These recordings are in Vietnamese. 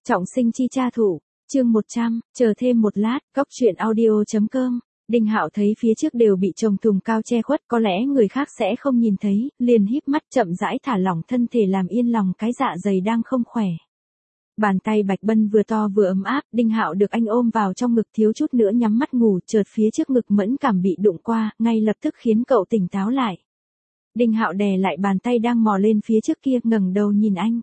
Trọng sinh chi cha thủ, chương 100, chờ thêm một lát, góc truyện audio.com. Đinh Hạo thấy phía trước đều bị trồng tùng cao che khuất, có lẽ người khác sẽ không nhìn thấy, liền híp mắt chậm rãi thả lỏng thân thể làm yên lòng cái dạ dày đang không khỏe. Bàn tay Bạch Bân vừa to vừa ấm áp, Đinh Hạo được anh ôm vào trong ngực thiếu chút nữa nhắm mắt ngủ, chợt phía trước ngực mẫn cảm bị đụng qua, ngay lập tức khiến cậu tỉnh táo lại. Đinh Hạo đè lại bàn tay đang mò lên phía trước kia, ngẩng đầu nhìn anh.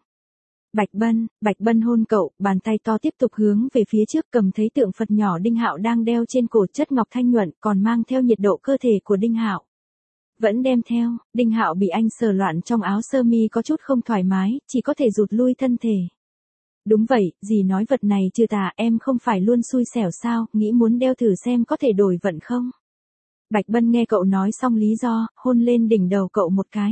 Bạch Bân hôn cậu, bàn tay to tiếp tục hướng về phía trước, cầm thấy tượng Phật nhỏ Đinh Hạo đang đeo trên cổ, chất ngọc thanh nhuận, còn mang theo nhiệt độ cơ thể của Đinh Hạo. Vẫn đem theo, Đinh Hạo bị anh sờ loạn trong áo sơ mi có chút không thoải mái, chỉ có thể rụt lui thân thể. Đúng vậy, dì nói vật này trừ tà, em không phải luôn xui xẻo sao, nghĩ muốn đeo thử xem có thể đổi vận không? Bạch Bân nghe cậu nói xong lý do, hôn lên đỉnh đầu cậu một cái.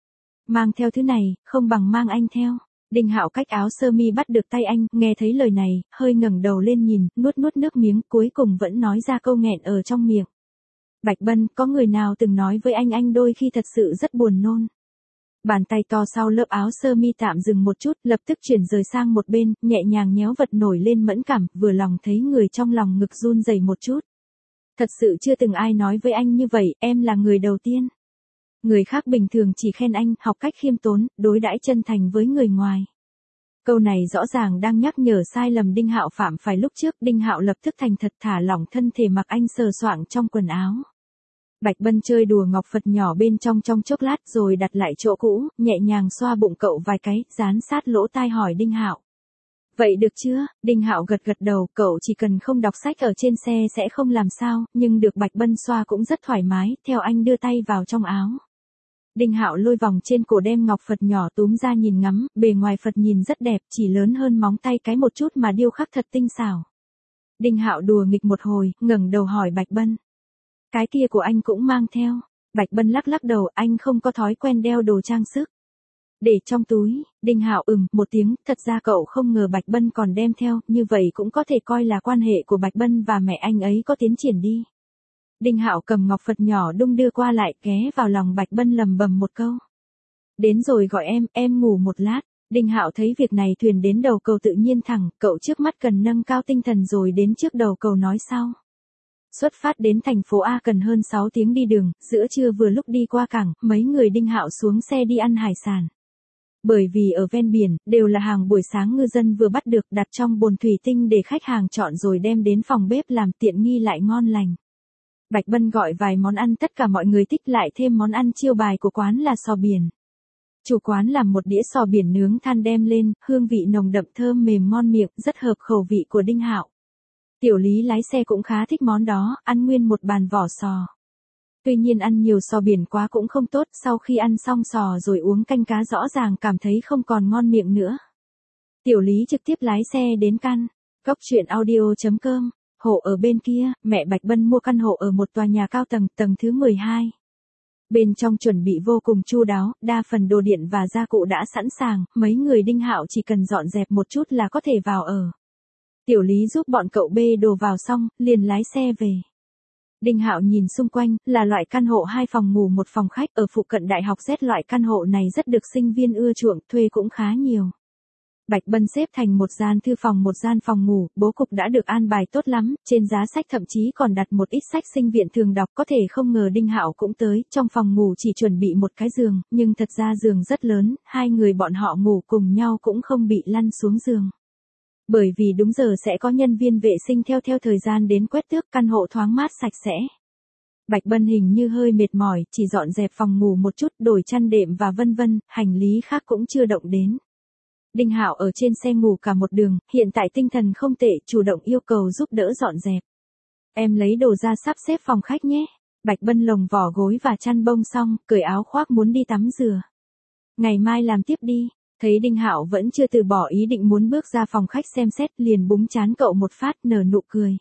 Mang theo thứ này, không bằng mang anh theo. Đinh Hạo cách áo sơ mi bắt được tay anh, nghe thấy lời này, hơi ngẩng đầu lên nhìn, nuốt nước miếng, cuối cùng vẫn nói ra câu nghẹn ở trong miệng. Bạch Bân, có người nào từng nói với anh đôi khi thật sự rất buồn nôn. Bàn tay to sau lớp áo sơ mi tạm dừng một chút, lập tức chuyển rời sang một bên, nhẹ nhàng nhéo vật nổi lên mẫn cảm, vừa lòng thấy người trong lòng ngực run rẩy một chút. Thật sự chưa từng ai nói với anh như vậy, em là người đầu tiên. Người khác bình thường chỉ khen anh, học cách khiêm tốn, đối đãi chân thành với người ngoài. Câu này rõ ràng đang nhắc nhở sai lầm Đinh Hạo phạm phải lúc trước, Đinh Hạo lập tức thành thật thả lỏng thân thể mặc anh sờ soạng trong quần áo. Bạch Bân chơi đùa ngọc Phật nhỏ bên trong chốc lát rồi đặt lại chỗ cũ, nhẹ nhàng xoa bụng cậu vài cái, dán sát lỗ tai hỏi Đinh Hạo. Vậy được chưa? Đinh Hạo gật đầu, cậu chỉ cần không đọc sách ở trên xe sẽ không làm sao, nhưng được Bạch Bân xoa cũng rất thoải mái, theo anh đưa tay vào trong áo. Đinh Hạo lôi vòng trên cổ đem ngọc Phật nhỏ túm ra nhìn ngắm, bề ngoài Phật nhìn rất đẹp, chỉ lớn hơn móng tay cái một chút mà điêu khắc thật tinh xảo. Đinh Hạo đùa nghịch một hồi, ngẩng đầu hỏi Bạch Bân. Cái kia của anh cũng mang theo. Bạch Bân lắc đầu, anh không có thói quen đeo đồ trang sức. Để trong túi, Đinh Hạo một tiếng, thật ra cậu không ngờ Bạch Bân còn đem theo, như vậy cũng có thể coi là quan hệ của Bạch Bân và mẹ anh ấy có tiến triển đi. Đinh Hạo cầm ngọc Phật nhỏ đung đưa qua lại, ghé vào lòng Bạch Bân lầm bầm một câu. Đến rồi gọi em ngủ một lát. Đinh Hạo thấy việc này thuyền đến đầu cầu tự nhiên thẳng, cậu trước mắt cần nâng cao tinh thần rồi đến trước đầu cầu nói sau. Xuất phát đến thành phố A cần hơn 6 tiếng đi đường, giữa trưa vừa lúc đi qua cảng, mấy người Đinh Hạo xuống xe đi ăn hải sản. Bởi vì ở ven biển, đều là hàng buổi sáng ngư dân vừa bắt được, đặt trong bồn thủy tinh để khách hàng chọn rồi đem đến phòng bếp làm, tiện nghi lại ngon lành. Bạch Bân gọi vài món ăn tất cả mọi người thích, lại thêm món ăn chiêu bài của quán là sò biển. Chủ quán làm một đĩa sò biển nướng than đem lên, hương vị nồng đậm thơm mềm ngon miệng, rất hợp khẩu vị của Đinh Hạo. Tiểu Lý lái xe cũng khá thích món đó, ăn nguyên một bàn vỏ sò. Tuy nhiên ăn nhiều sò biển quá cũng không tốt, sau khi ăn xong sò rồi uống canh cá rõ ràng cảm thấy không còn ngon miệng nữa. Tiểu Lý trực tiếp lái xe đến căn. Góc truyện audio.com. Hộ ở bên kia, mẹ Bạch Bân mua căn hộ ở một tòa nhà cao tầng, tầng thứ 12. Bên trong chuẩn bị vô cùng chu đáo, đa phần đồ điện và gia cụ đã sẵn sàng, mấy người Đinh Hạo chỉ cần dọn dẹp một chút là có thể vào ở. Tiểu Lý giúp bọn cậu bê đồ vào xong, liền lái xe về. Đinh Hạo nhìn xung quanh, là loại căn hộ 2 phòng ngủ 1 phòng khách, ở phụ cận đại học Z, loại căn hộ này rất được sinh viên ưa chuộng, thuê cũng khá nhiều. Bạch Bân xếp thành một gian thư phòng, một gian phòng ngủ, bố cục đã được an bài tốt lắm, trên giá sách thậm chí còn đặt một ít sách sinh viện thường đọc, có thể không ngờ Đinh Hạo cũng tới, trong phòng ngủ chỉ chuẩn bị một cái giường, nhưng thật ra giường rất lớn, hai người bọn họ ngủ cùng nhau cũng không bị lăn xuống giường. Bởi vì đúng giờ sẽ có nhân viên vệ sinh theo thời gian đến quét tước, căn hộ thoáng mát sạch sẽ. Bạch Bân hình như hơi mệt mỏi, chỉ dọn dẹp phòng ngủ một chút, đổi chăn đệm và vân vân, hành lý khác cũng chưa động đến. Đinh Hạo ở trên xe ngủ cả một đường, hiện tại tinh thần không tệ, chủ động yêu cầu giúp đỡ dọn dẹp. Em lấy đồ ra sắp xếp phòng khách nhé. Bạch Bân lồng vỏ gối và chăn bông xong, cởi áo khoác muốn đi tắm rửa. Ngày mai làm tiếp đi. Thấy Đinh Hạo vẫn chưa từ bỏ ý định muốn bước ra phòng khách xem xét, liền búng trán cậu một phát, nở nụ cười.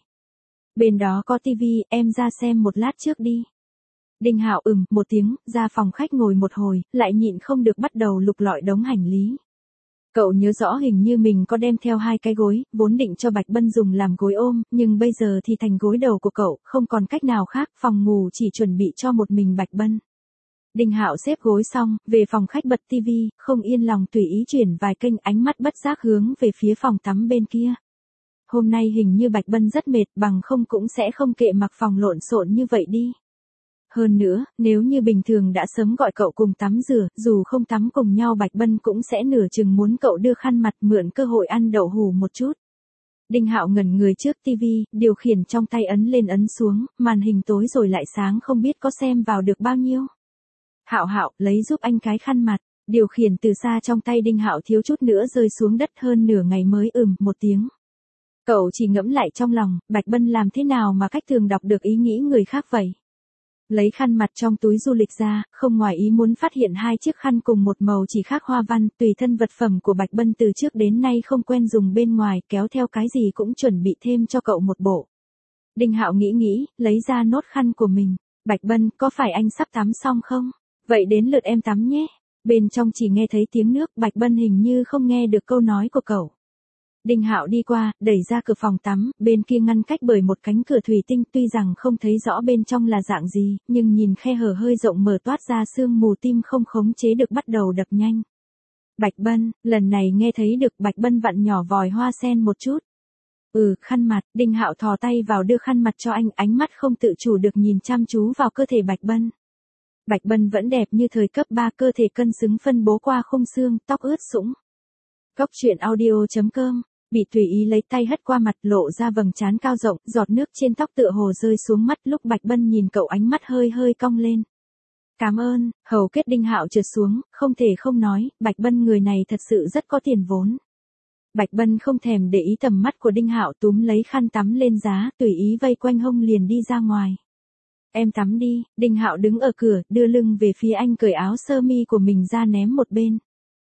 Bên đó có tivi, em ra xem một lát trước đi. Đinh Hạo một tiếng, ra phòng khách ngồi một hồi, lại nhịn không được bắt đầu lục lọi đống hành lý. Cậu nhớ rõ hình như mình có đem theo 2 cái gối, vốn định cho Bạch Bân dùng làm gối ôm, nhưng bây giờ thì thành gối đầu của cậu, không còn cách nào khác, phòng ngủ chỉ chuẩn bị cho một mình Bạch Bân. Đinh Hạo xếp gối xong, về phòng khách bật tivi, không yên lòng tùy ý chuyển vài kênh, ánh mắt bất giác hướng về phía phòng tắm bên kia. Hôm nay hình như Bạch Bân rất mệt, bằng không cũng sẽ không kệ mặc phòng lộn xộn như vậy đi. Hơn nữa, nếu như bình thường đã sớm gọi cậu cùng tắm rửa, dù không tắm cùng nhau Bạch Bân cũng sẽ nửa chừng muốn cậu đưa khăn mặt mượn cơ hội ăn đậu hù một chút. Đinh Hạo ngẩn người trước tivi, điều khiển trong tay ấn lên ấn xuống, màn hình tối rồi lại sáng không biết có xem vào được bao nhiêu. Hạo Hạo, lấy giúp anh cái khăn mặt. Điều khiển từ xa trong tay Đinh Hạo thiếu chút nữa rơi xuống đất, hơn nửa ngày mới một tiếng. Cậu chỉ ngẫm lại trong lòng, Bạch Bân làm thế nào mà cách thường đọc được ý nghĩ người khác vậy? Lấy khăn mặt trong túi du lịch ra, không ngoài ý muốn phát hiện hai chiếc khăn cùng một màu chỉ khác hoa văn, tùy thân vật phẩm của Bạch Bân từ trước đến nay không quen dùng bên ngoài, kéo theo cái gì cũng chuẩn bị thêm cho cậu một bộ. Đinh Hạo nghĩ, lấy ra nốt khăn của mình. Bạch Bân, có phải anh sắp tắm xong không? Vậy đến lượt em tắm nhé. Bên trong chỉ nghe thấy tiếng nước, Bạch Bân hình như không nghe được câu nói của cậu. Đinh Hạo đi qua, đẩy ra cửa phòng tắm, bên kia ngăn cách bởi một cánh cửa thủy tinh, tuy rằng không thấy rõ bên trong là dạng gì, nhưng nhìn khe hở hơi rộng mở toát ra sương mù, tim không khống chế được bắt đầu đập nhanh. Bạch Bân, lần này nghe thấy được. Bạch Bân vặn nhỏ vòi hoa sen một chút. Khăn mặt. Đinh Hạo thò tay vào đưa khăn mặt cho anh, ánh mắt không tự chủ được nhìn chăm chú vào cơ thể Bạch Bân. Bạch Bân vẫn đẹp như thời cấp 3, cơ thể cân xứng phân bố qua khung xương, tóc ướt sũng. Cóc truyện audio.com, bị tùy ý lấy tay hất qua mặt, lộ ra vầng trán cao rộng, giọt nước trên tóc tựa hồ rơi xuống mắt, lúc Bạch Bân nhìn cậu ánh mắt hơi cong lên. Cảm ơn. Hầu kết Đinh Hạo trượt xuống, không thể không nói, Bạch Bân người này thật sự rất có tiền vốn. Bạch Bân không thèm để ý tầm mắt của Đinh Hạo, túm lấy khăn tắm lên giá, tùy ý vây quanh hông liền đi ra ngoài. Em tắm đi. Đinh Hạo đứng ở cửa, đưa lưng về phía anh, cởi áo sơ mi của mình ra ném một bên.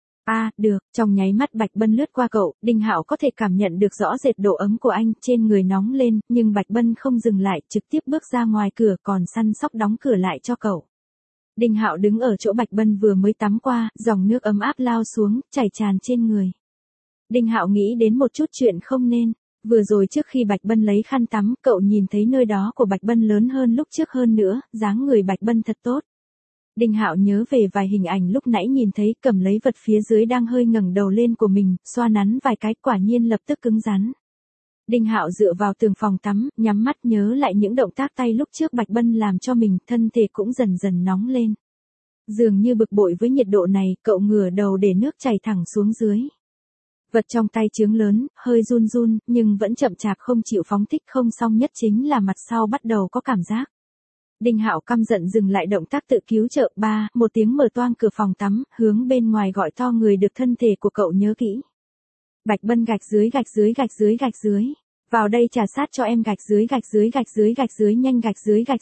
Được. Trong nháy mắt Bạch Bân lướt qua cậu, Đinh Hạo có thể cảm nhận được rõ rệt độ ấm của anh, trên người nóng lên, nhưng Bạch Bân không dừng lại, trực tiếp bước ra ngoài cửa, còn săn sóc đóng cửa lại cho cậu. Đinh Hạo đứng ở chỗ Bạch Bân vừa mới tắm qua, dòng nước ấm áp lao xuống, chảy tràn trên người. Đinh Hạo nghĩ đến một chút chuyện không nên. Vừa rồi trước khi Bạch Bân lấy khăn tắm, cậu nhìn thấy nơi đó của Bạch Bân lớn hơn lúc trước, hơn nữa, dáng người Bạch Bân thật tốt. Đinh Hạo nhớ về vài hình ảnh lúc nãy nhìn thấy, cầm lấy vật phía dưới đang hơi ngẩng đầu lên của mình, xoa nắn vài cái, quả nhiên lập tức cứng rắn. Đinh Hạo dựa vào tường phòng tắm, nhắm mắt nhớ lại những động tác tay lúc trước Bạch Bân làm cho mình, thân thể cũng dần dần nóng lên. Dường như bực bội với nhiệt độ này, cậu ngửa đầu để nước chảy thẳng xuống dưới. Vật trong tay chướng lớn, hơi run run, nhưng vẫn chậm chạp không chịu phóng thích, không xong nhất chính là mặt sau bắt đầu có cảm giác. Đinh Hạo căm giận dừng lại động tác tự cứu trợ. Một tiếng mở toang cửa phòng tắm, hướng bên ngoài gọi to người được thân thể của cậu nhớ kỹ. Bạch Bân gạch dưới. Vào đây trà sát cho em gạch dưới, nhanh gạch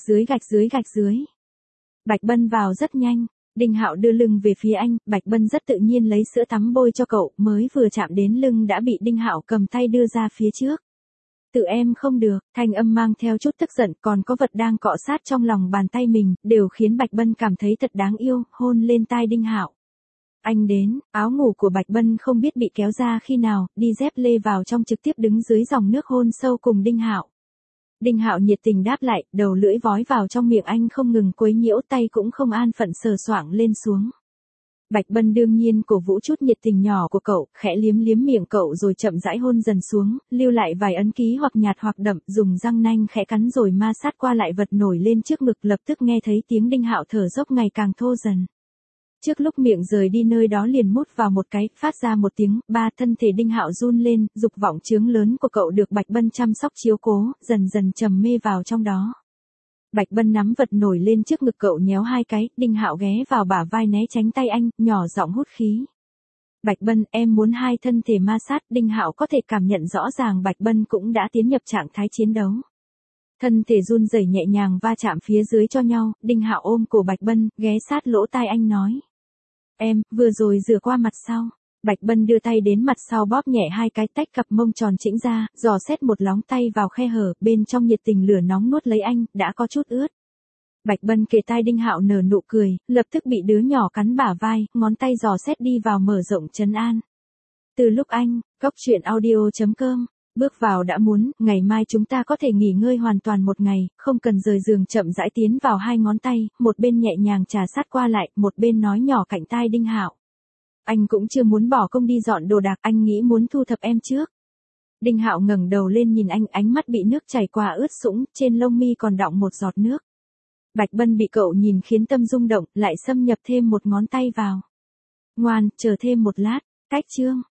dưới. Bạch Bân vào rất nhanh. Đinh Hạo đưa lưng về phía anh, Bạch Bân rất tự nhiên lấy sữa tắm bôi cho cậu, mới vừa chạm đến lưng đã bị Đinh Hạo cầm tay đưa ra phía trước. Tự em không được, thanh âm mang theo chút tức giận, còn có vật đang cọ sát trong lòng bàn tay mình, đều khiến Bạch Bân cảm thấy thật đáng yêu, hôn lên tai Đinh Hạo. Anh đến. Áo ngủ của Bạch Bân không biết bị kéo ra khi nào, đi dép lê vào trong, trực tiếp đứng dưới dòng nước hôn sâu cùng Đinh Hạo. Đinh Hạo nhiệt tình đáp lại, đầu lưỡi vói vào trong miệng anh không ngừng quấy nhiễu, tay cũng không an phận sờ soạng lên xuống. Bạch Bân đương nhiên cổ vũ chút nhiệt tình nhỏ của cậu, khẽ liếm miệng cậu rồi chậm rãi hôn dần xuống, lưu lại vài ấn ký hoặc nhạt hoặc đậm, dùng răng nanh khẽ cắn rồi ma sát qua lại vật nổi lên trước ngực, lập tức nghe thấy tiếng Đinh Hạo thở dốc ngày càng thô dần. Trước lúc miệng rời đi nơi đó liền mút vào một cái, phát ra một tiếng, thân thể Đinh Hạo run lên, dục vọng chướng lớn của cậu được Bạch Bân chăm sóc chiếu cố, dần dần trầm mê vào trong đó. Bạch Bân nắm vật nổi lên trước ngực cậu nhéo hai cái, Đinh Hạo ghé vào bả vai né tránh tay anh, nhỏ giọng hút khí. Bạch Bân, em muốn hai thân thể ma sát. Đinh Hạo có thể cảm nhận rõ ràng Bạch Bân cũng đã tiến nhập trạng thái chiến đấu. Thân thể run rẩy nhẹ nhàng va chạm phía dưới cho nhau, Đinh Hạo ôm cổ Bạch Bân, ghé sát lỗ tai anh nói. Em, vừa rồi rửa qua mặt sau. Bạch Bân đưa tay đến mặt sau bóp nhẹ hai cái, tách cặp mông tròn chỉnh ra, dò xét một lóng tay vào khe hở, bên trong nhiệt tình lửa nóng nuốt lấy anh, đã có chút ướt. Bạch Bân kề tai Đinh Hạo nở nụ cười, lập tức bị đứa nhỏ cắn bả vai, ngón tay dò xét đi vào mở rộng trấn an. Từ lúc anh, cóc truyện audio.com Bước vào đã muốn, ngày mai chúng ta có thể nghỉ ngơi hoàn toàn một ngày, không cần rời giường, chậm rãi tiến vào hai ngón tay, một bên nhẹ nhàng trà sát qua lại, một bên nói nhỏ cạnh tai Đinh Hạo. Anh cũng chưa muốn bỏ công đi dọn đồ đạc, anh nghĩ muốn thu thập em trước. Đinh Hạo ngẩng đầu lên nhìn anh, ánh mắt bị nước chảy qua ướt sũng, trên lông mi còn đọng một giọt nước. Bạch Bân bị cậu nhìn khiến tâm rung động, lại xâm nhập thêm một ngón tay vào. Ngoan, chờ thêm một lát, cách chương.